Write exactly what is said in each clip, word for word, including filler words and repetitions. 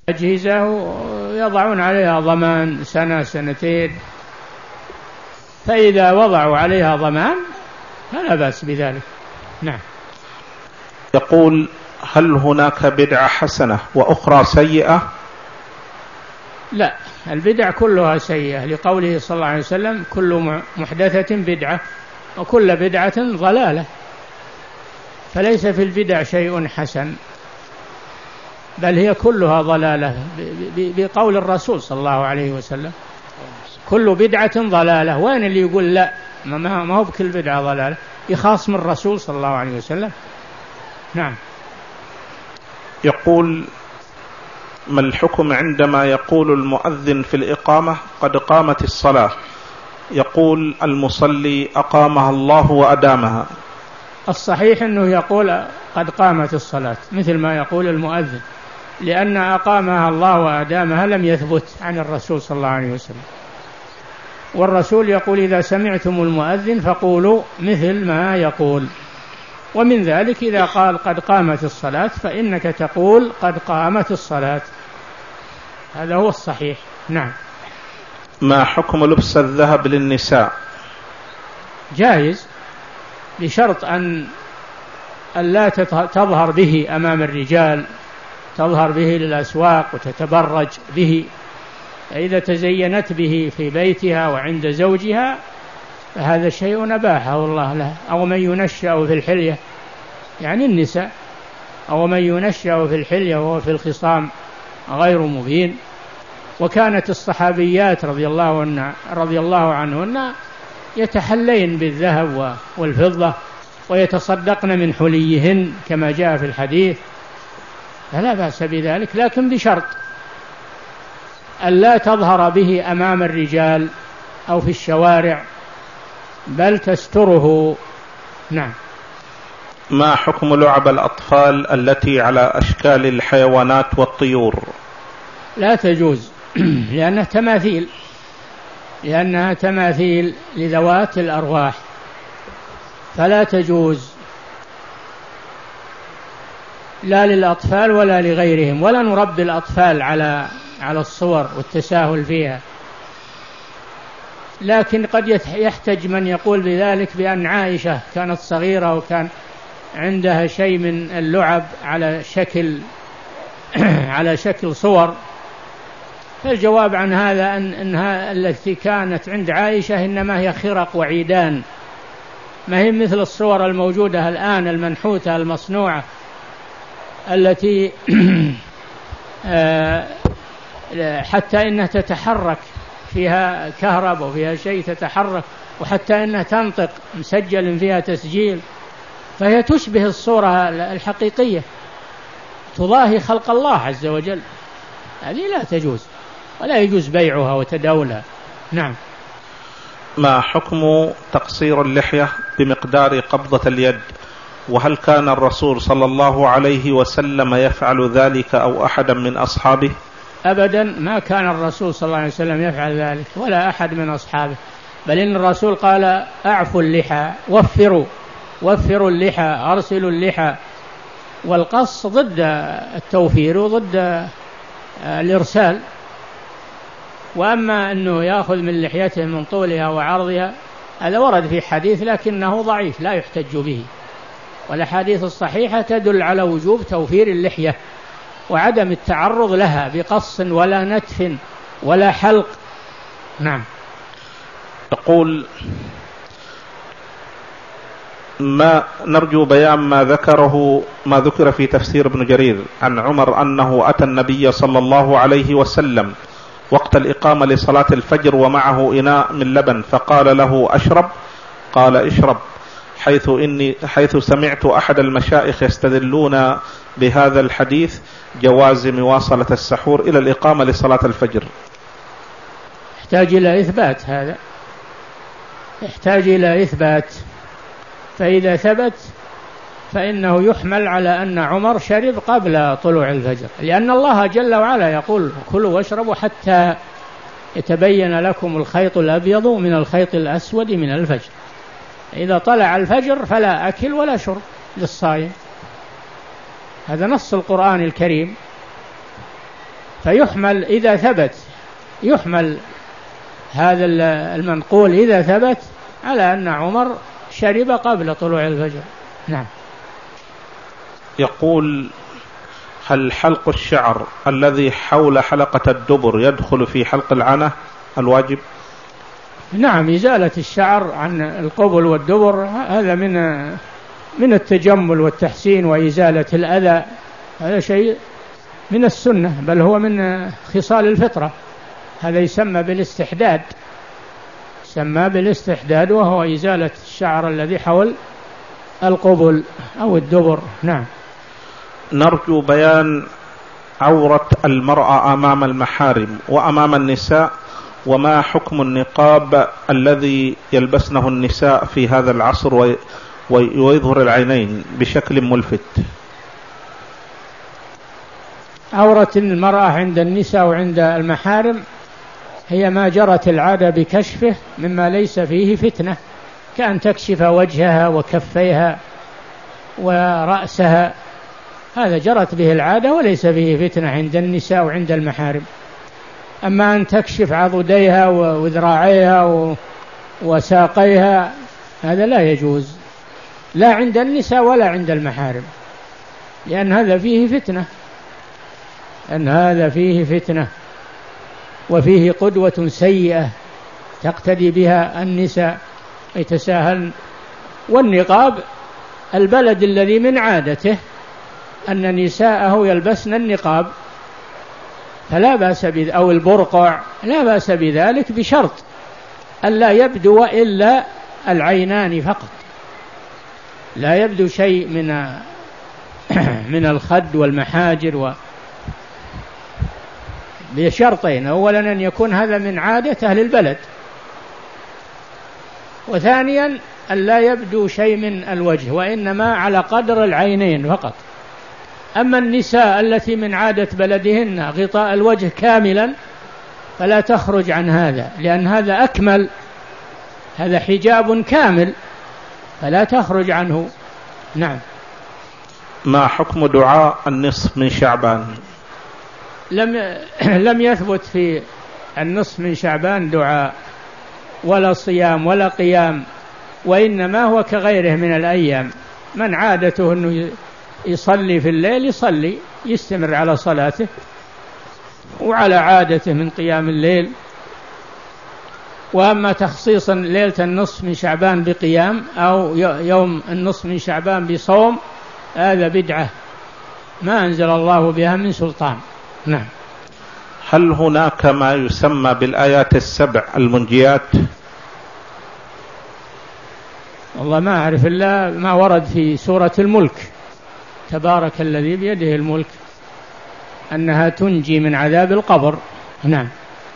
أجهزة يضعون عليها ضمان سنة سنتين، فإذا وضعوا عليها ضمان فلا بأس بذلك. نعم. يقول: هل هناك بدعة حسنة وأخرى سيئة؟ لا، البدع كلها سيئة، لقوله صلى الله عليه وسلم: كل محدثة بدعة وكل بدعة ضلالة. فليس في البدع شيء حسن، بل هي كلها ضلالة بقول الرسول صلى الله عليه وسلم: كل بدعة ضلالة. وين اللي يقول لا ما هو بكل بدعة ضلالة؟ يخاصم الرسول صلى الله عليه وسلم. نعم. يقول: ما الحكم عندما يقول المؤذن في الإقامة: قد قامت الصلاة، يقول المصلي: أقامها الله وأدامها؟ الصحيح أنه يقول قد قامت الصلاة مثل ما يقول المؤذن، لأن أقامها الله وأدامها لم يثبت عن الرسول صلى الله عليه وسلم. والرسول يقول: إذا سمعتم المؤذن فقولوا مثل ما يقول. ومن ذلك إذا قال قد قامت الصلاة فإنك تقول قد قامت الصلاة. هذا هو الصحيح. نعم. ما حكم لبس الذهب للنساء؟ جائز، بشرط أن لا تظهر به أمام الرجال، تظهر به للأسواق وتتبرج به. إذا تزينت به في بيتها وعند زوجها فهذا شيء أباحه الله له. أو من ينشأ في الحلية، يعني النساء، أو من ينشأ في الحلية وهو في الخصام غير مبين. وكانت الصحابيات رضي الله عنهن رضي الله عنهن يتحلين بالذهب والفضة ويتصدقن من حليهن كما جاء في الحديث، فلا بأس بذلك، لكن بشرط ألا تظهر به أمام الرجال أو في الشوارع، بل تستره. نعم. ما حكم لعب الأطفال التي على أشكال الحيوانات والطيور؟ لا تجوز، لأنها تماثيل لأنها تماثيل لذوات الأرواح، فلا تجوز لا للأطفال ولا لغيرهم. ولا نربي الأطفال على على الصور والتساهل فيها. لكن قد يحتج من يقول بذلك بأن عائشة كانت صغيرة وكان عندها شيء من اللعب على شكل على شكل صور. فالجواب عن هذا أن إنها التي كانت عند عائشة إنما هي خرق وعيدان، ما هي مثل الصور الموجودة الآن المنحوتة المصنوعة التي حتى إنها تتحرك، فيها كهرباء وفيها شيء تتحرك، وحتى إنها تنطق، مسجل فيها تسجيل، فهي تشبه الصورة الحقيقية، تضاهي خلق الله عز وجل. هذه لا تجوز، ولا يجوز بيعها وتداولها. نعم. ما حكم تقصير اللحية بمقدار قبضة اليد؟ وهل كان الرسول صلى الله عليه وسلم يفعل ذلك أو أحدا من أصحابه؟ أبدا، ما كان الرسول صلى الله عليه وسلم يفعل ذلك ولا أحد من أصحابه، بل إن الرسول قال: أعفوا اللحى، وفروا وفروا اللحى، أرسلوا اللحى. والقص ضد التوفير وضد الإرسال. وأما أنه يأخذ من لحيته من طولها وعرضها هذا ورد في حديث لكنه ضعيف لا يحتج به، والأحاديث الصحيحة تدل على وجوب توفير اللحية وعدم التعرض لها بقص ولا نتف ولا حلق. نعم. تقول: ما نرجو بيان ما ذكره ما ذكر في تفسير ابن جرير عن عمر أنه أتى النبي صلى الله عليه وسلم وقت الإقامة لصلاة الفجر ومعه إناء من لبن، فقال له: أشرب؟ قال: اشرب، حيث إني حيث سمعت أحد المشايخ يستدلون بهذا الحديث جواز مواصلة السحور إلى الإقامة لصلاة الفجر. يحتاج إلى إثبات، هذا يحتاج إلى إثبات، فإذا ثبت فإنه يحمل على أن عمر شرب قبل طلوع الفجر، لأن الله جل وعلا يقول: كلوا واشربوا حتى يتبين لكم الخيط الأبيض من الخيط الأسود من الفجر. إذا طلع الفجر فلا أكل ولا شرب للصائم، هذا نص القرآن الكريم. فيحمل إذا ثبت، يحمل هذا المنقول إذا ثبت على أن عمر شرب قبل طلوع الفجر. نعم. يقول: هل حلق الشعر الذي حول حلقة الدبر يدخل في حلق العانة الواجب؟ نعم، إزالة الشعر عن القبل والدبر هذا من من التجمل والتحسين وإزالة الأذى، هذا شيء من السنة، بل هو من خصال الفطرة. هذا يسمى بالاستحداد، يسمى بالاستحداد، وهو إزالة الشعر الذي حول القبل أو الدبر. نعم. نرجو بيان عورة المرأة أمام المحارم وأمام النساء، وما حكم النقاب الذي يلبسنه النساء في هذا العصر ويظهر العينين بشكل ملفت. عورة المرأة عند النساء وعند المحارم هي ما جرت العادة بكشفه مما ليس فيه فتنة، كأن تكشف وجهها وكفيها ورأسها، هذا جرت به العادة وليس فيه فتنة عند النساء وعند المحارم. أما أن تكشف عضديها وذراعيها وساقيها هذا لا يجوز، لا عند النساء ولا عند المحارم، لأن هذا فيه فتنة، أن هذا فيه فتنة وفيه قدوة سيئة تقتدي بها النساء يتساهلن. والنقاب البلد الذي من عادته أن نساءه يلبسن النقاب فلا بأس بذلك، أو البرقع لا بأس بذلك، بشرط أن لا يبدو إلا العينان فقط، لا يبدو شيء من من الخد والمحاجر و بشرطين: أولا أن يكون هذا من عادة أهل البلد، وثانيا أن لا يبدو شيء من الوجه، وإنما على قدر العينين فقط. أما النساء التي من عادة بلدهن غطاء الوجه كاملا فلا تخرج عن هذا، لأن هذا أكمل، هذا حجاب كامل فلا تخرج عنه. نعم. ما حكم دعاء النصف من شعبان؟ لم لم يثبت في النصف من شعبان دعاء ولا صيام ولا قيام، وإنما هو كغيره من الأيام، من عادته أنه يصلي في الليل يصلي، يستمر على صلاته وعلى عادته من قيام الليل. وأما تخصيصا ليلة النصف من شعبان بقيام أو يوم النصف من شعبان بصوم هذا بدعة ما أنزل الله بها من سلطان. نعم. هل هناك ما يسمى بالآيات السبع المنجيات؟ والله ما أعرف إلا ما ورد في سورة الملك: تبارك الذي بيده الملك، أنها تنجي من عذاب القبر. نعم.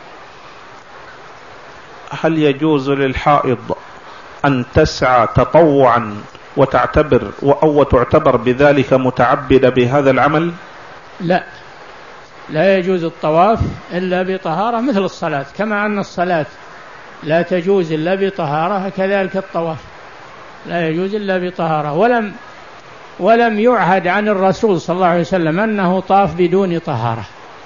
هل يجوز للحائض أن تسعى تطوعا وتعتبر أو تعتبر بذلك متعبدة بهذا العمل؟ لا، لا يجوز الطواف إلا بطهارة مثل الصلاة، كما أن الصلاة لا تجوز إلا بطهارة كذلك الطواف لا يجوز إلا بطهارة. ولم ولم يعهد عن الرسول صلى الله عليه وسلم أنه طاف بدون طهارة،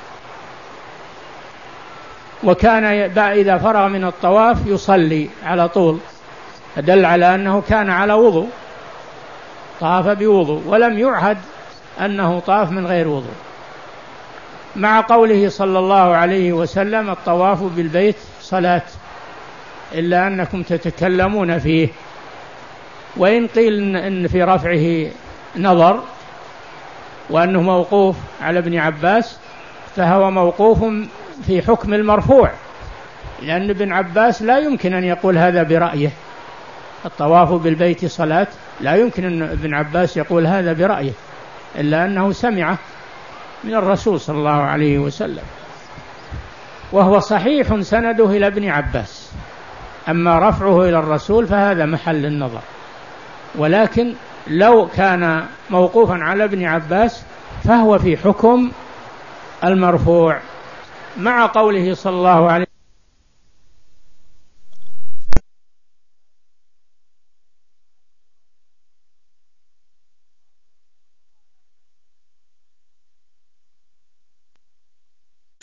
وكان إذا فرغ من الطواف يصلي على طول، دل على أنه كان على وضوء، طاف بوضوء، ولم يعهد أنه طاف من غير وضوء، مع قوله صلى الله عليه وسلم: الطواف بالبيت صلاة إلا أنكم تتكلمون فيه. وإن قيل إن في رفعه نظر وأنه موقوف على ابن عباس فهو موقوف في حكم المرفوع، لأن ابن عباس لا يمكن أن يقول هذا برأيه، الطواف بالبيت صلاة لا يمكن أن ابن عباس يقول هذا برأيه، إلا أنه سمعه من الرسول صلى الله عليه وسلم، وهو صحيح سنده إلى ابن عباس. أما رفعه إلى الرسول فهذا محل النظر، ولكن لو كان موقوفا على ابن عباس فهو في حكم المرفوع، مع قوله صلى الله عليه